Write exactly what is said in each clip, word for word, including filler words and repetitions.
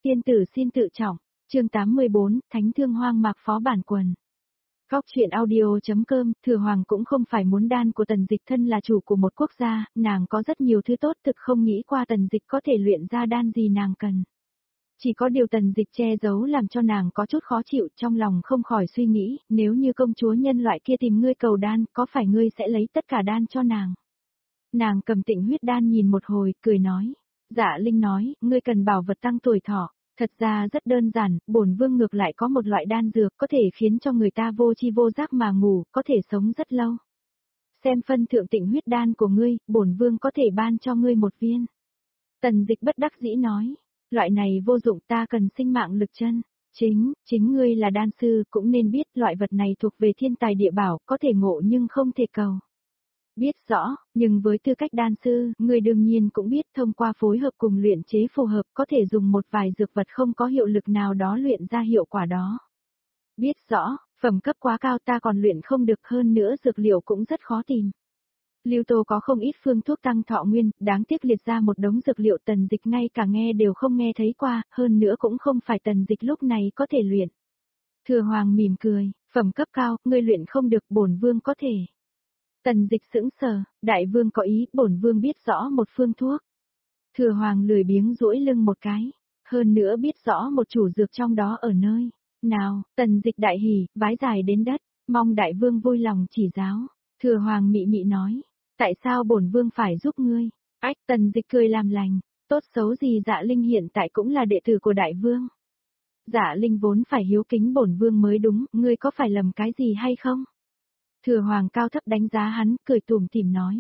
Tiên tử xin tự trọng, chương tám mươi bốn, Thánh thương hoang mạc phó bản quần. Góc chuyện audio.com, Thừa Hoàng cũng không phải muốn đan của Tần Dịch, thân là chủ của một quốc gia, nàng có rất nhiều thứ tốt, thực không nghĩ qua Tần Dịch có thể luyện ra đan gì nàng cần. Chỉ có điều Tần Dịch che giấu làm cho nàng có chút khó chịu, trong lòng không khỏi suy nghĩ, nếu như công chúa nhân loại kia tìm ngươi cầu đan, có phải ngươi sẽ lấy tất cả đan cho nàng? Nàng cầm Tịnh huyết đan nhìn một hồi, cười nói. Dạ Linh nói, ngươi cần bảo vật tăng tuổi thọ. Thật ra rất đơn giản, bổn vương ngược lại có một loại đan dược có thể khiến cho người ta vô chi vô giác mà ngủ, có thể sống rất lâu. Xem phân thượng Tịnh huyết đan của ngươi, bổn vương có thể ban cho ngươi một viên. Tần Dịch bất đắc dĩ nói, loại này vô dụng, ta cần sinh mạng lực chân. Chính, chính ngươi là đan sư, cũng nên biết loại vật này thuộc về thiên tài địa bảo, có thể ngộ nhưng không thể cầu. Biết rõ, nhưng với tư cách đan sư, người đương nhiên cũng biết thông qua phối hợp cùng luyện chế phù hợp có thể dùng một vài dược vật không có hiệu lực nào đó luyện ra hiệu quả đó. Biết rõ, phẩm cấp quá cao ta còn luyện không được, hơn nữa dược liệu cũng rất khó tìm. Lưu Tô có không ít phương thuốc tăng thọ nguyên, đáng tiếc liệt ra một đống dược liệu Tần Dịch ngay cả nghe đều không nghe thấy qua, hơn nữa cũng không phải Tần Dịch lúc này có thể luyện. Thừa Hoàng mỉm cười, phẩm cấp cao, ngươi luyện không được, bổn vương có thể. Tần Dịch sững sờ, đại vương có ý, bổn vương biết rõ một phương thuốc. Thừa Hoàng lười biếng duỗi lưng một cái, hơn nữa biết rõ một chủ dược trong đó ở nơi nào. Tần Dịch đại hỉ, vái dài đến đất, mong đại vương vui lòng chỉ giáo. Thừa Hoàng mị mị nói, tại sao bổn vương phải giúp ngươi? Ách, Tần Dịch cười làm lành, tốt xấu gì Dạ Linh hiện tại cũng là đệ tử của đại vương. Dạ Linh vốn phải hiếu kính bổn vương mới đúng, ngươi có phải lầm cái gì hay không? Thừa Hoàng cao thấp đánh giá hắn, cười tủm tỉm nói.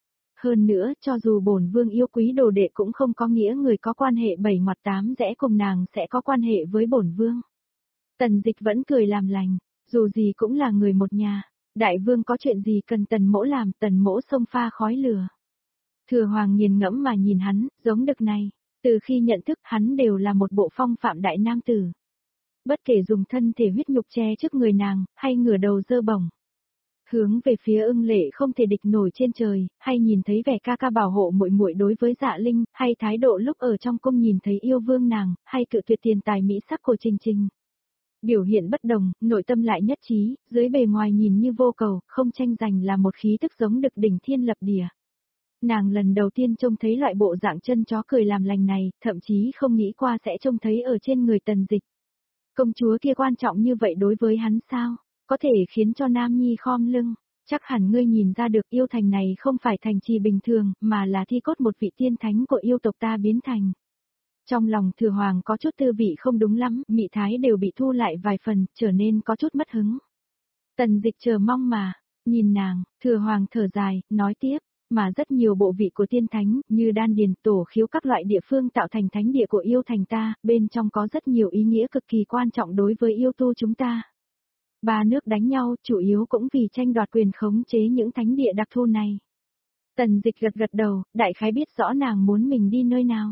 Hơn nữa, cho dù bổn vương yêu quý đồ đệ cũng không có nghĩa người có quan hệ bảy ngoặt tám rẽ cùng nàng sẽ có quan hệ với bổn vương. Tần Dịch vẫn cười làm lành, dù gì cũng là người một nhà, đại vương có chuyện gì cần Tần mỗ làm, Tần mỗ xông pha khói lửa. Thừa Hoàng nghiền ngẫm mà nhìn hắn, giống đực này, từ khi nhận thức hắn đều là một bộ phong phạm đại nam tử. Bất kể dùng thân thể huyết nhục che trước người nàng, hay ngửa đầu dơ bổng. Hướng về phía ưng lệ không thể địch nổi trên trời, hay nhìn thấy vẻ ca ca bảo hộ muội muội đối với Dạ Linh, hay thái độ lúc ở trong cung nhìn thấy yêu vương nàng, hay cự tuyệt tiền tài mỹ sắc của Trình Trình. Biểu hiện bất đồng, nội tâm lại nhất trí, dưới bề ngoài nhìn như vô cầu, không tranh giành là một khí tức giống đực đỉnh thiên lập địa. Nàng lần đầu tiên trông thấy loại bộ dạng chân chó cười làm lành này, thậm chí không nghĩ qua sẽ trông thấy ở trên người Tần Dịch. Công chúa kia quan trọng như vậy đối với hắn sao? Có thể khiến cho Nam Nhi khom lưng, chắc hẳn ngươi nhìn ra được yêu thành này không phải thành trì bình thường, mà là thi cốt một vị tiên thánh của yêu tộc ta biến thành. Trong lòng Thừa Hoàng có chút tư vị không đúng lắm, mị thái đều bị thu lại vài phần, trở nên có chút mất hứng. Tần Dịch chờ mong mà, nhìn nàng, Thừa Hoàng thở dài, nói tiếp, mà rất nhiều bộ vị của tiên thánh, như đan điền, tổ khiếu các loại địa phương tạo thành thánh địa của yêu thành ta, bên trong có rất nhiều ý nghĩa cực kỳ quan trọng đối với yêu tu chúng ta. Ba nước đánh nhau, chủ yếu cũng vì tranh đoạt quyền khống chế những thánh địa đặc thu này. Tần Dịch gật gật đầu, đại khái biết rõ nàng muốn mình đi nơi nào.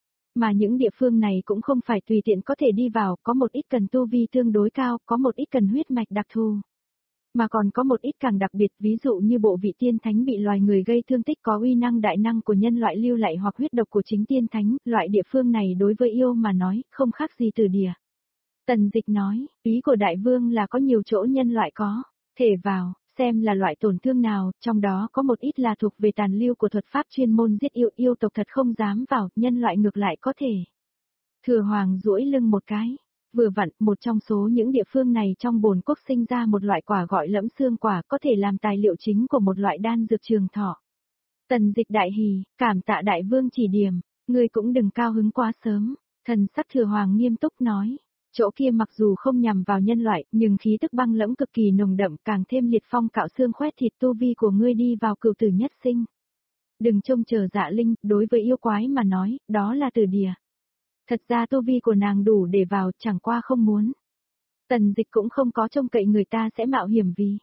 Mà những địa phương này cũng không phải tùy tiện có thể đi vào, có một ít cần tu vi tương đối cao, có một ít cần huyết mạch đặc thù. Mà còn có một ít càng đặc biệt, ví dụ như bộ vị tiên thánh bị loài người gây thương tích có uy năng đại năng của nhân loại lưu lại hoặc huyết độc của chính tiên thánh, loại địa phương này đối với yêu mà nói, không khác gì từ địa. Tần Dịch nói, ý của đại vương là có nhiều chỗ nhân loại có thể vào, xem là loại tổn thương nào, trong đó có một ít là thuộc về tàn lưu của thuật pháp chuyên môn giết yêu, yêu tộc thật không dám vào, nhân loại ngược lại có thể. Thừa Hoàng duỗi lưng một cái, vừa vặn, một trong số những địa phương này trong bổn quốc sinh ra một loại quả gọi Lẫm Xương quả, có thể làm tài liệu chính của một loại đan dược trường thọ. Tần Dịch đại hỉ, cảm tạ đại vương chỉ điểm, ngươi cũng đừng cao hứng quá sớm. Thần sắc Thừa Hoàng nghiêm túc nói. Chỗ kia mặc dù không nhằm vào nhân loại, nhưng khí tức băng lẫm cực kỳ nồng đậm, càng thêm liệt phong cạo xương khoét thịt, tu vi của ngươi đi vào cửu tử nhất sinh. Đừng trông chờ Dạ Linh, đối với yêu quái mà nói, đó là tử địa. Thật ra tu vi của nàng đủ để vào, chẳng qua không muốn. Tần Dịch cũng không có trông cậy người ta sẽ mạo hiểm vì.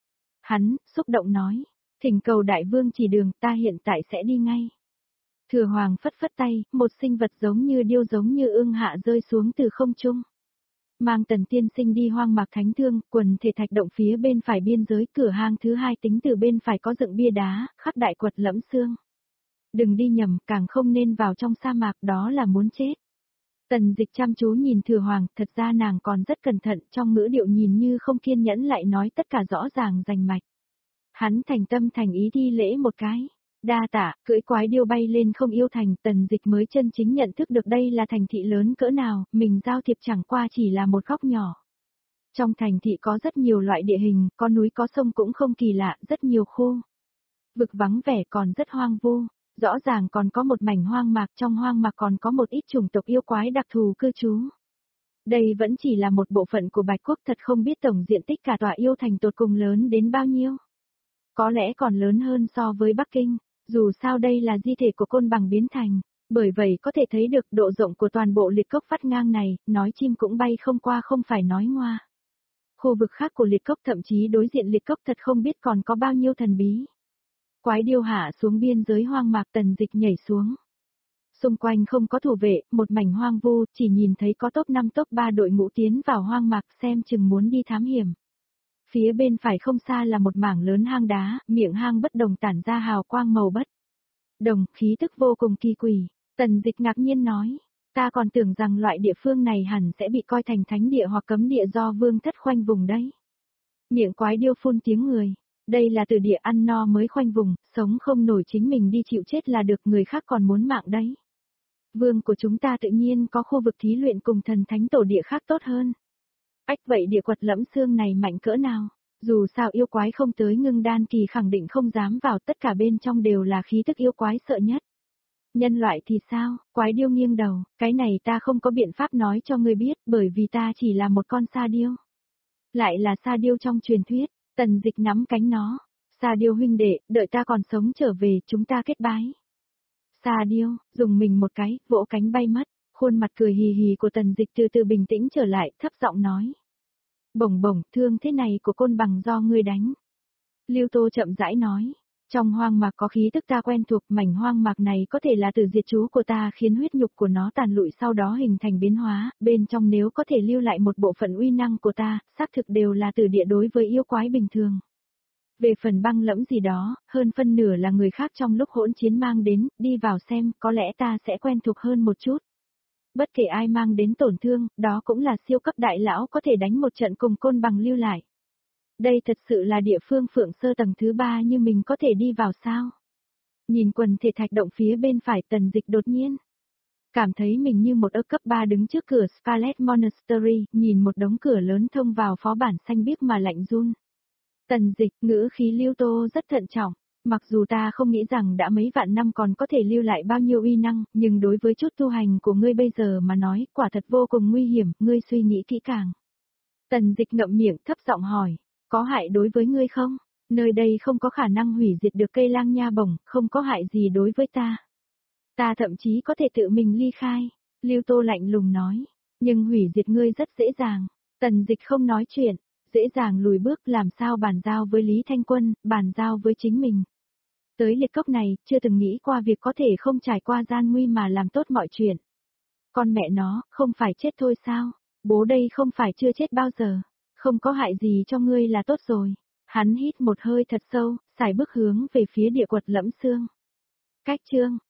Hắn, xúc động nói, thỉnh cầu đại vương chỉ đường, ta hiện tại sẽ đi ngay. Thừa Hoàng phất phất tay, một sinh vật giống như điêu giống như ương hạ rơi xuống từ không trung. Mang Tần tiên sinh đi hoang mạc thánh thương, quần thể thạch động phía bên phải biên giới, cửa hang thứ hai tính từ bên phải có dựng bia đá, khắc đại quật Lẫm Xương. Đừng đi nhầm, càng không nên vào trong sa mạc, đó là muốn chết. Tần Dịch chăm chú nhìn Thừa Hoàng, thật ra nàng còn rất cẩn thận, trong ngữ điệu nhìn như không kiên nhẫn lại nói tất cả rõ ràng rành mạch. Hắn thành tâm thành ý thi lễ một cái. Đa tạ, cưỡi quái điêu bay lên không yêu thành, Tần Dịch mới chân chính nhận thức được đây là thành thị lớn cỡ nào, mình giao thiệp chẳng qua chỉ là một góc nhỏ. Trong thành thị có rất nhiều loại địa hình, có núi có sông cũng không kỳ lạ, rất nhiều khu vực vắng vẻ còn rất hoang vu. Rõ ràng còn có một mảnh hoang mạc, trong hoang mạc còn có một ít chủng tộc yêu quái đặc thù cư trú. Đây vẫn chỉ là một bộ phận của Bạch Quốc, thật không biết tổng diện tích cả tòa yêu thành tột cùng lớn đến bao nhiêu. Có lẽ còn lớn hơn so với Bắc Kinh, dù sao đây là di thể của côn bằng biến thành, bởi vậy có thể thấy được độ rộng của toàn bộ liệt cốc vắt ngang này, nói chim cũng bay không qua không phải nói ngoa. Khu vực khác của liệt cốc thậm chí đối diện liệt cốc thật không biết còn có bao nhiêu thần bí. Quái điêu hạ xuống biên giới hoang mạc, Tần Dịch nhảy xuống. Xung quanh không có thủ vệ, một mảnh hoang vu, chỉ nhìn thấy có top năm top ba đội ngũ tiến vào hoang mạc xem chừng muốn đi thám hiểm. Phía bên phải không xa là một mảng lớn hang đá, miệng hang bất đồng tản ra hào quang màu bất đồng, khí tức vô cùng kỳ quỷ. Tần Dịch ngạc nhiên nói, ta còn tưởng rằng loại địa phương này hẳn sẽ bị coi thành thánh địa hoặc cấm địa do vương thất khoanh vùng đấy. Miệng quái điêu phun tiếng người. Đây là từ địa ăn no mới khoanh vùng, sống không nổi chính mình đi chịu chết là được, người khác còn muốn mạng đấy. Vương của chúng ta tự nhiên có khu vực thí luyện cùng thần thánh tổ địa khác tốt hơn. Ách vậy địa quật lẫm xương này mạnh cỡ nào? Dù sao yêu quái không tới ngưng đan kỳ khẳng định không dám vào, tất cả bên trong đều là khí tức yêu quái sợ nhất. Nhân loại thì sao? Quái điêu nghiêng đầu, cái này ta không có biện pháp nói cho ngươi biết, bởi vì ta chỉ là một con sa điêu. Lại là sa điêu trong truyền thuyết. Tần Dịch nắm cánh nó. Sa điêu huynh đệ, đợi ta còn sống trở về, chúng ta kết bái. Sa điêu, dùng mình một cái, vỗ cánh bay mất. Khuôn mặt cười hì hì của Tần Dịch từ từ bình tĩnh trở lại, thấp giọng nói. Bổng bổng, thương thế này của côn bằng do ngươi đánh. Lưu Tô chậm rãi nói. Trong hoang mạc có khí tức ta quen thuộc, mảnh hoang mạc này có thể là từ diệt chú của ta khiến huyết nhục của nó tàn lụi sau đó hình thành biến hóa, bên trong nếu có thể lưu lại một bộ phận uy năng của ta, xác thực đều là từ địa đối với yêu quái bình thường. Về phần băng lẫm gì đó, hơn phân nửa là người khác trong lúc hỗn chiến mang đến, đi vào xem, có lẽ ta sẽ quen thuộc hơn một chút. Bất kể ai mang đến tổn thương, đó cũng là siêu cấp đại lão có thể đánh một trận cùng côn bằng lưu lại. Đây thật sự là địa phương phượng sơ tầng thứ ba như mình có thể đi vào sao? Nhìn quần thể thạch động phía bên phải, Tần Dịch đột nhiên cảm thấy mình như một ơ cấp ba đứng trước cửa Scarlet Monastery, nhìn một đống cửa lớn thông vào phó bản xanh biếc mà lạnh run. Tần Dịch, ngữ khí Lưu Tô rất thận trọng, mặc dù ta không nghĩ rằng đã mấy vạn năm còn có thể lưu lại bao nhiêu uy năng, nhưng đối với chút tu hành của ngươi bây giờ mà nói, quả thật vô cùng nguy hiểm, ngươi suy nghĩ kỹ càng. Tần Dịch ngậm miệng thấp giọng hỏi. Có hại đối với ngươi không? Nơi đây không có khả năng hủy diệt được cây lang nha bổng, không có hại gì đối với ta. Ta thậm chí có thể tự mình ly khai. Lưu Tô lạnh lùng nói. Nhưng hủy diệt ngươi rất dễ dàng. Tần Dịch không nói chuyện. Dễ dàng lùi bước, làm sao bàn giao với Lý Thanh Quân, bàn giao với chính mình. Tới liệt cốc này, chưa từng nghĩ qua việc có thể không trải qua gian nguy mà làm tốt mọi chuyện. Con mẹ nó, không phải chết thôi sao? Bố đây không phải chưa chết bao giờ. Không có hại gì cho ngươi là tốt rồi. Hắn hít một hơi thật sâu, xài bước hướng về phía địa quật lẫm xương. Cách chương